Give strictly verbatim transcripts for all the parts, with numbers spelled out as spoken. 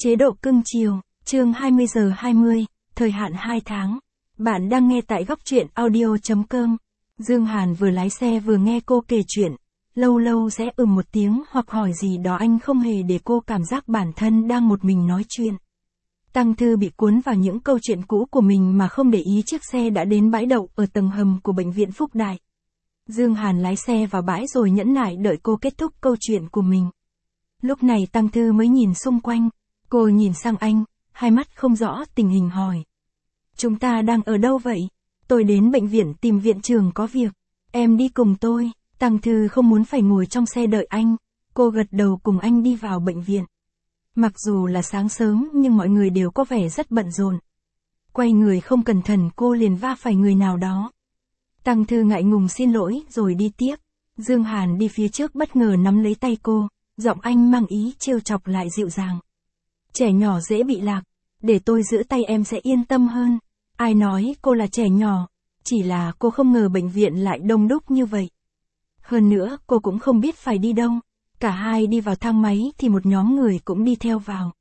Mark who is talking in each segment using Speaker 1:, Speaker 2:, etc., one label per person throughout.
Speaker 1: Chế độ cưng chiều, chương hai mươi giờ hai mươi, thời hạn hai tháng. Bạn đang nghe tại góc truyện audio chấm com. Dương Hàn vừa lái xe vừa nghe cô kể chuyện. Lâu lâu sẽ ừm một tiếng hoặc hỏi gì đó anh không hề để cô cảm giác bản thân đang một mình nói chuyện. Tăng Thư bị cuốn vào những câu chuyện cũ của mình mà không để ý chiếc xe đã đến bãi đậu ở tầng hầm của bệnh viện Phúc Đại. Dương Hàn lái xe vào bãi rồi nhẫn nại đợi cô kết thúc câu chuyện của mình. Lúc này Tăng Thư mới nhìn xung quanh. Cô nhìn sang anh, hai mắt không rõ tình hình hỏi. Chúng ta đang ở đâu vậy? Tôi đến bệnh viện tìm viện trưởng có việc. Em đi cùng tôi. Tăng Thư không muốn phải ngồi trong xe đợi anh. Cô gật đầu cùng anh đi vào bệnh viện. Mặc dù là sáng sớm nhưng mọi người đều có vẻ rất bận rộn. Quay người không cẩn thận cô liền va phải người nào đó. Tăng Thư ngại ngùng xin lỗi rồi đi tiếp. Dương Hàn đi phía trước bất ngờ nắm lấy tay cô. Giọng anh mang ý trêu chọc lại dịu dàng. Trẻ nhỏ dễ bị lạc, để tôi giữ tay em sẽ yên tâm hơn. Ai nói cô là trẻ nhỏ, chỉ là cô không ngờ bệnh viện lại đông đúc như vậy. Hơn nữa cô cũng không biết phải đi đâu. Cả hai đi vào thang máy thì một nhóm người cũng đi theo vào.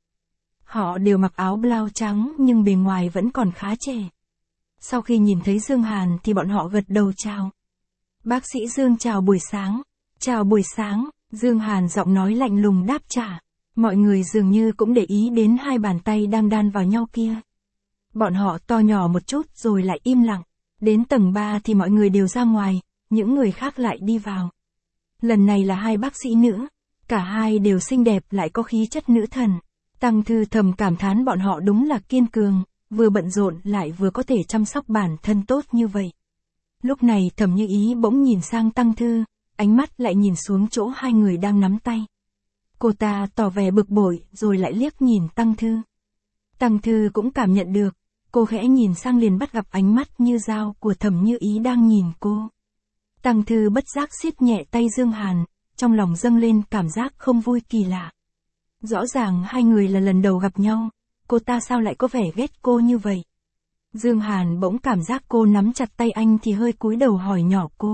Speaker 1: Họ đều mặc áo blau trắng nhưng bề ngoài vẫn còn khá trẻ. Sau khi nhìn thấy Dương Hàn thì bọn họ gật đầu chào. Bác sĩ Dương chào buổi sáng. Chào buổi sáng, Dương Hàn giọng nói lạnh lùng đáp trả. Mọi người dường như cũng để ý đến hai bàn tay đang đan vào nhau kia. Bọn họ to nhỏ một chút rồi lại im lặng. Đến tầng ba thì mọi người đều ra ngoài, những người khác lại đi vào. Lần này là hai bác sĩ nữ. Cả hai đều xinh đẹp lại có khí chất nữ thần. Tăng Thư thầm cảm thán bọn họ đúng là kiên cường, vừa bận rộn lại vừa có thể chăm sóc bản thân tốt như vậy. Lúc này Thẩm Như Ý bỗng nhìn sang Tăng Thư, ánh mắt lại nhìn xuống chỗ hai người đang nắm tay. Cô ta tỏ vẻ bực bội rồi lại liếc nhìn Tăng Thư. Tăng Thư cũng cảm nhận được, cô khẽ nhìn sang liền bắt gặp ánh mắt như dao của Thẩm Như Ý đang nhìn cô. Tăng Thư bất giác siết nhẹ tay Dương Hàn, trong lòng dâng lên cảm giác không vui kỳ lạ. Rõ ràng hai người là lần đầu gặp nhau, cô ta sao lại có vẻ ghét cô như vậy? Dương Hàn bỗng cảm giác cô nắm chặt tay anh thì hơi cúi đầu hỏi nhỏ cô.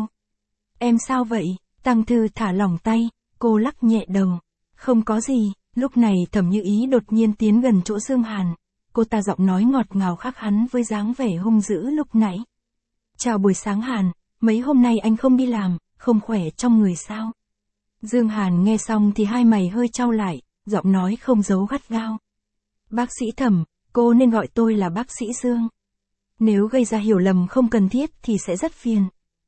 Speaker 1: Em sao vậy? Tăng Thư thả lỏng tay, cô lắc nhẹ đầu. Không có gì, lúc này Thẩm Như Ý đột nhiên tiến gần chỗ Dương Hàn. Cô ta giọng nói ngọt ngào khác hắn với dáng vẻ hung dữ lúc nãy. Chào buổi sáng Hàn, mấy hôm nay anh không đi làm, không khỏe trong người sao? Dương Hàn nghe xong thì hai mày hơi chau lại, giọng nói không giấu gắt gao. Bác sĩ Thẩm, cô nên gọi tôi là bác sĩ Dương. Nếu gây ra hiểu lầm không cần thiết thì sẽ rất phiền.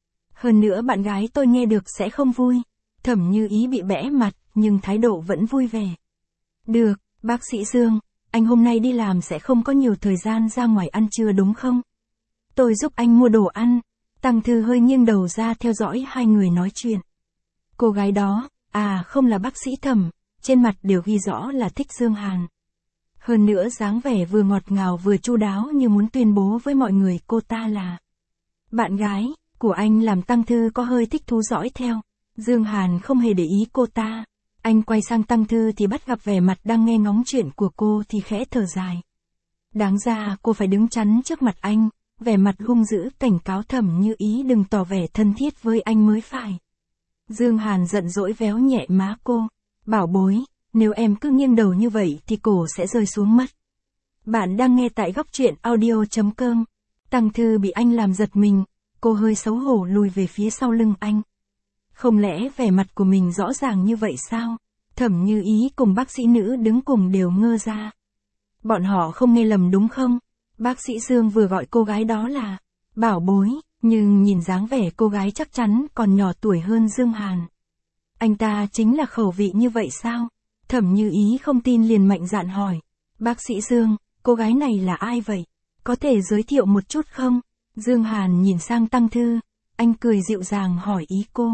Speaker 1: Hơn nữa bạn gái tôi nghe được sẽ không vui. Thẩm Như Ý bị bẽ mặt, nhưng thái độ vẫn vui vẻ. Được, bác sĩ Dương, anh hôm nay đi làm sẽ không có nhiều thời gian ra ngoài ăn trưa đúng không? Tôi giúp anh mua đồ ăn. Tăng Thư hơi nghiêng đầu ra theo dõi hai người nói chuyện. Cô gái đó, à không là bác sĩ Thẩm, trên mặt đều ghi rõ là thích Dương Hàn. Hơn nữa dáng vẻ vừa ngọt ngào vừa chu đáo như muốn tuyên bố với mọi người cô ta là bạn gái của anh, làm Tăng Thư có hơi thích thú dõi theo. Dương Hàn không hề để ý cô ta. Anh quay sang Tăng Thư thì bắt gặp vẻ mặt đang nghe ngóng chuyện của cô thì khẽ thở dài. Đáng ra cô phải đứng chắn trước mặt anh, vẻ mặt hung dữ cảnh cáo Thẩm Như Ý đừng tỏ vẻ thân thiết với anh mới phải. Dương Hàn giận dỗi véo nhẹ má cô. Bảo bối, nếu em cứ nghiêng đầu như vậy thì cổ sẽ rơi xuống mất. Bạn đang nghe tại góc truyện audio chấm com. Tăng Thư bị anh làm giật mình, cô hơi xấu hổ lùi về phía sau lưng anh. Không lẽ vẻ mặt của mình rõ ràng như vậy sao? Thẩm Như Ý cùng bác sĩ nữ đứng cùng đều ngơ ra. Bọn họ không nghe lầm đúng không? Bác sĩ Dương vừa gọi cô gái đó là bảo bối, nhưng nhìn dáng vẻ cô gái chắc chắn còn nhỏ tuổi hơn Dương Hàn. Anh ta chính là khẩu vị như vậy sao? Thẩm Như Ý không tin liền mạnh dạn hỏi. Bác sĩ Dương, cô gái này là ai vậy? Có thể giới thiệu một chút không? Dương Hàn nhìn sang Tăng Thư, anh cười dịu dàng hỏi ý cô.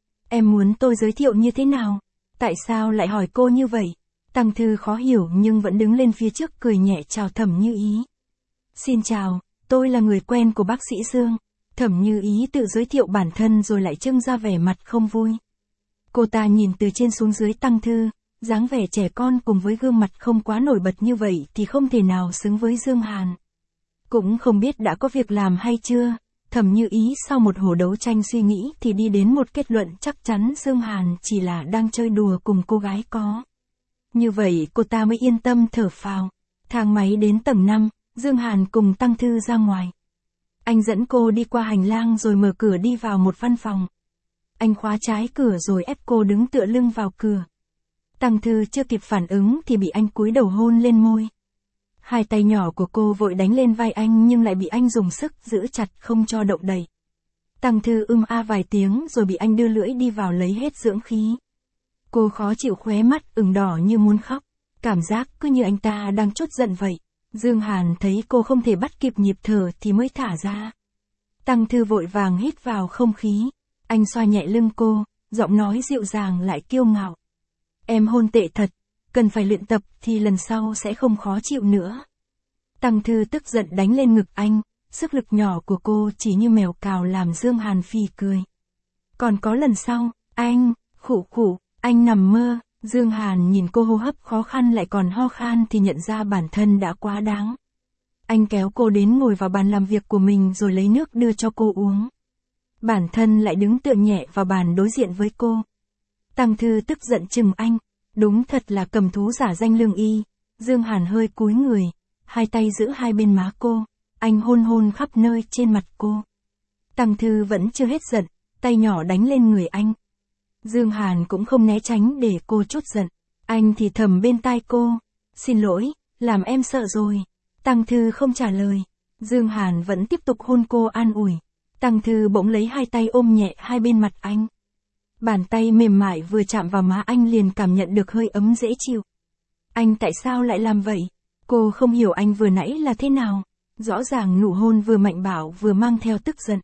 Speaker 1: Em muốn tôi giới thiệu như thế nào? Tại sao lại hỏi cô như vậy? Tăng Thư khó hiểu nhưng vẫn đứng lên phía trước cười nhẹ chào Thẩm Như Ý. Xin chào, tôi là người quen của bác sĩ Dương. Thẩm Như Ý tự giới thiệu bản thân rồi lại trưng ra vẻ mặt không vui. Cô ta nhìn từ trên xuống dưới Tăng Thư, dáng vẻ trẻ con cùng với gương mặt không quá nổi bật như vậy thì không thể nào xứng với Dương Hàn. Cũng không biết đã có việc làm hay chưa, Thẩm Như Ý sau một hồi đấu tranh suy nghĩ thì đi đến một kết luận chắc chắn Dương Hàn chỉ là đang chơi đùa cùng cô gái có Như vậy cô ta mới yên tâm thở phào. Thang máy đến tầng năm, Dương Hàn cùng Tăng Thư ra ngoài. Anh dẫn cô đi qua hành lang rồi mở cửa đi vào một văn phòng. Anh khóa trái cửa rồi ép cô đứng tựa lưng vào cửa. Tăng Thư chưa kịp phản ứng thì bị anh cúi đầu hôn lên môi. Hai tay nhỏ của cô vội đánh lên vai anh nhưng lại bị anh dùng sức giữ chặt không cho động đậy. Tăng Thư ưm a vài tiếng rồi bị anh đưa lưỡi đi vào lấy hết dưỡng khí. Cô khó chịu, khóe mắt ửng đỏ như muốn khóc. Cảm giác cứ như anh ta đang trút giận vậy. Dương Hàn thấy cô không thể bắt kịp nhịp thở thì mới thả ra. Tăng Thư vội vàng hít vào không khí. Anh xoa nhẹ lưng cô, giọng nói dịu dàng lại kiêu ngạo. Em hôn tệ thật, cần phải luyện tập thì lần sau sẽ không khó chịu nữa. Tăng Thư tức giận đánh lên ngực anh, sức lực nhỏ của cô chỉ như mèo cào làm Dương Hàn phì cười. Còn có lần sau, anh, khụ khụ, anh nằm mơ. Dương Hàn nhìn cô hô hấp khó khăn lại còn ho khan thì nhận ra bản thân đã quá đáng. Anh kéo cô đến ngồi vào bàn làm việc của mình rồi lấy nước đưa cho cô uống. Bản thân lại đứng tựa nhẹ vào bàn đối diện với cô. Tăng Thư tức giận chừng anh, đúng thật là cầm thú giả danh lương y. Dương Hàn hơi cúi người, hai tay giữ hai bên má cô, anh hôn hôn khắp nơi trên mặt cô. Tăng Thư vẫn chưa hết giận, tay nhỏ đánh lên người anh. Dương Hàn cũng không né tránh để cô trút giận. Anh thì thầm bên tai cô. Xin lỗi, làm em sợ rồi. Tăng Thư không trả lời. Dương Hàn vẫn tiếp tục hôn cô an ủi. Tăng Thư bỗng lấy hai tay ôm nhẹ hai bên mặt anh. Bàn tay mềm mại vừa chạm vào má anh liền cảm nhận được hơi ấm dễ chịu. Anh tại sao lại làm vậy? Cô không hiểu anh vừa nãy là thế nào. Rõ ràng nụ hôn vừa mạnh bạo vừa mang theo tức giận.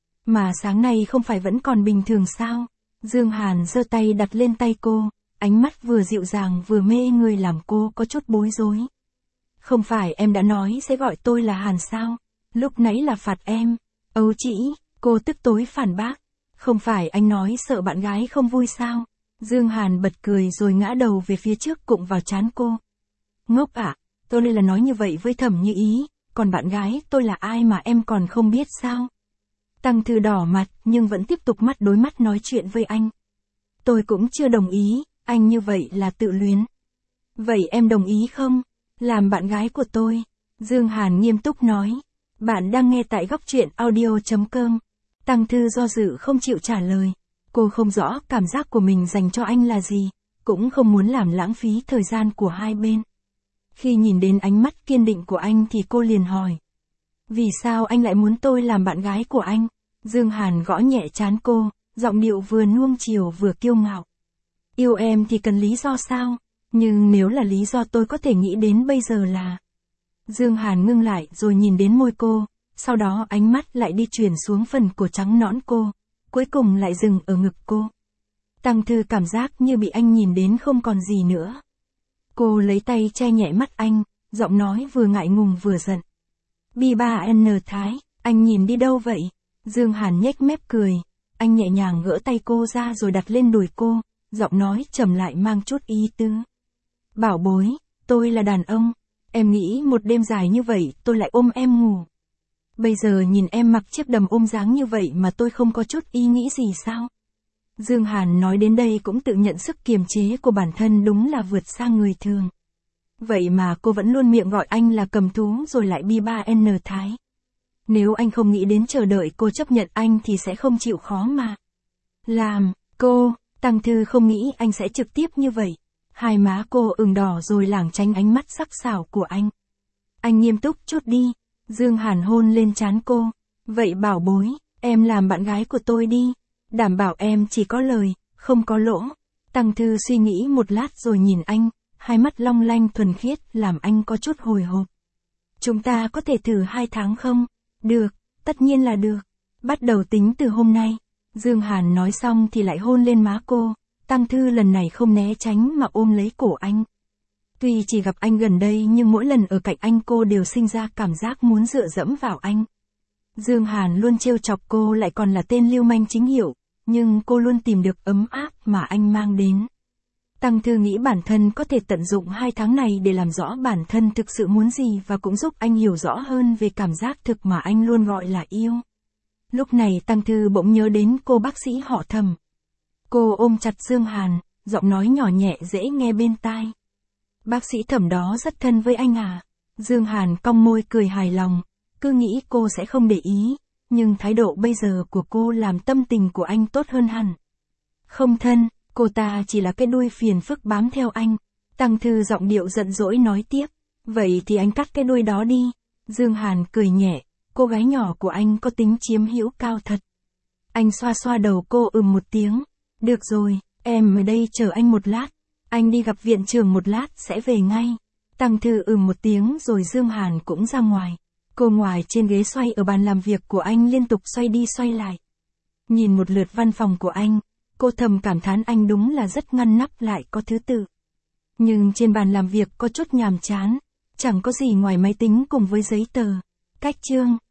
Speaker 1: Mà sáng nay không phải vẫn còn bình thường sao? Dương Hàn giơ tay đặt lên tay cô, ánh mắt vừa dịu dàng vừa mê người làm cô có chút bối rối. Không phải em đã nói sẽ gọi tôi là Hàn sao? Lúc nãy là phạt em. Âu chỉ, cô tức tối phản bác. Không phải anh nói sợ bạn gái không vui sao? Dương Hàn bật cười rồi ngã đầu về phía trước cụng vào trán cô. Ngốc ạ, à, tôi là nói như vậy với Thẩm Như Ý, còn bạn gái tôi là ai mà em còn không biết sao? Tăng Thư đỏ mặt nhưng vẫn tiếp tục mắt đối mắt nói chuyện với anh. Tôi cũng chưa đồng ý, anh như vậy là tự luyến. Vậy em đồng ý không? Làm bạn gái của tôi. Dương Hàn nghiêm túc nói. Bạn đang nghe tại góc truyện audio chấm com. Tăng Thư do dự không chịu trả lời. Cô không rõ cảm giác của mình dành cho anh là gì, cũng không muốn làm lãng phí thời gian của hai bên. Khi nhìn đến ánh mắt kiên định của anh thì cô liền hỏi. Vì sao anh lại muốn tôi làm bạn gái của anh? Dương Hàn gõ nhẹ trán cô, giọng điệu vừa nuông chiều vừa kiêu ngạo. Yêu em thì cần lý do sao? Nhưng nếu là lý do tôi có thể nghĩ đến bây giờ là... Dương Hàn ngưng lại rồi nhìn đến môi cô, sau đó ánh mắt lại đi chuyển xuống phần cổ trắng nõn cô, cuối cùng lại dừng ở ngực cô. Tăng Thư cảm giác như bị anh nhìn đến không còn gì nữa. Cô lấy tay che nhẹ mắt anh, giọng nói vừa ngại ngùng vừa giận. Bi ba N Thái, anh nhìn đi đâu vậy? Dương Hàn nhếch mép cười, anh nhẹ nhàng gỡ tay cô ra rồi đặt lên đùi cô, giọng nói trầm lại mang chút ý tứ. Bảo bối, tôi là đàn ông, em nghĩ một đêm dài như vậy tôi lại ôm em ngủ. Bây giờ nhìn em mặc chiếc đầm ôm dáng như vậy mà tôi không có chút ý nghĩ gì sao? Dương Hàn nói đến đây cũng tự nhận sức kiềm chế của bản thân đúng là vượt xa người thường. Vậy mà cô vẫn luôn miệng gọi anh là cầm thú rồi lại bi ba N Thái. Nếu anh không nghĩ đến chờ đợi cô chấp nhận anh thì sẽ không chịu khó mà. Làm, cô, Tăng Thư không nghĩ anh sẽ trực tiếp như vậy. Hai má cô ửng đỏ rồi lảng tránh ánh mắt sắc sảo của anh. Anh nghiêm túc chút đi. Dương Hàn hôn lên trán cô. Vậy bảo bối, em làm bạn gái của tôi đi. Đảm bảo em chỉ có lời, không có lỗ. Tăng Thư suy nghĩ một lát rồi nhìn anh, hai mắt long lanh thuần khiết làm anh có chút hồi hộp. Chúng ta có thể thử hai tháng không? Được, tất nhiên là được. Bắt đầu tính từ hôm nay. Dương Hàn nói xong thì lại hôn lên má cô. Tăng Thư lần này không né tránh mà ôm lấy cổ anh. Tuy chỉ gặp anh gần đây nhưng mỗi lần ở cạnh anh cô đều sinh ra cảm giác muốn dựa dẫm vào anh. Dương Hàn luôn trêu chọc cô lại còn là tên lưu manh chính hiệu, nhưng cô luôn tìm được ấm áp mà anh mang đến. Tăng Thư nghĩ bản thân có thể tận dụng hai tháng này để làm rõ bản thân thực sự muốn gì và cũng giúp anh hiểu rõ hơn về cảm giác thực mà anh luôn gọi là yêu. Lúc này Tăng Thư bỗng nhớ đến cô bác sĩ họ Thẩm. Cô ôm chặt Dương Hàn, giọng nói nhỏ nhẹ dễ nghe bên tai. Bác sĩ Thẩm đó rất thân với anh à? Dương Hàn cong môi cười hài lòng, cứ nghĩ cô sẽ không để ý, nhưng thái độ bây giờ của cô làm tâm tình của anh tốt hơn hẳn. Không thân, cô ta chỉ là cái đuôi phiền phức bám theo anh. Tăng Thư giọng điệu giận dỗi nói tiếp. Vậy thì anh cắt cái đuôi đó đi. Dương Hàn cười nhẹ, cô gái nhỏ của anh có tính chiếm hữu cao thật. Anh xoa xoa đầu cô ừm một tiếng. Được rồi, em ở đây chờ anh một lát. Anh đi gặp viện trưởng một lát sẽ về ngay. Tăng Thư ừm một tiếng rồi Dương Hàn cũng ra ngoài. Cô ngoài trên ghế xoay ở bàn làm việc của anh liên tục xoay đi xoay lại. Nhìn một lượt văn phòng của anh, cô thầm cảm thán anh đúng là rất ngăn nắp lại có thứ tự. Nhưng trên bàn làm việc có chút nhàm chán, chẳng có gì ngoài máy tính cùng với giấy tờ, cách chương.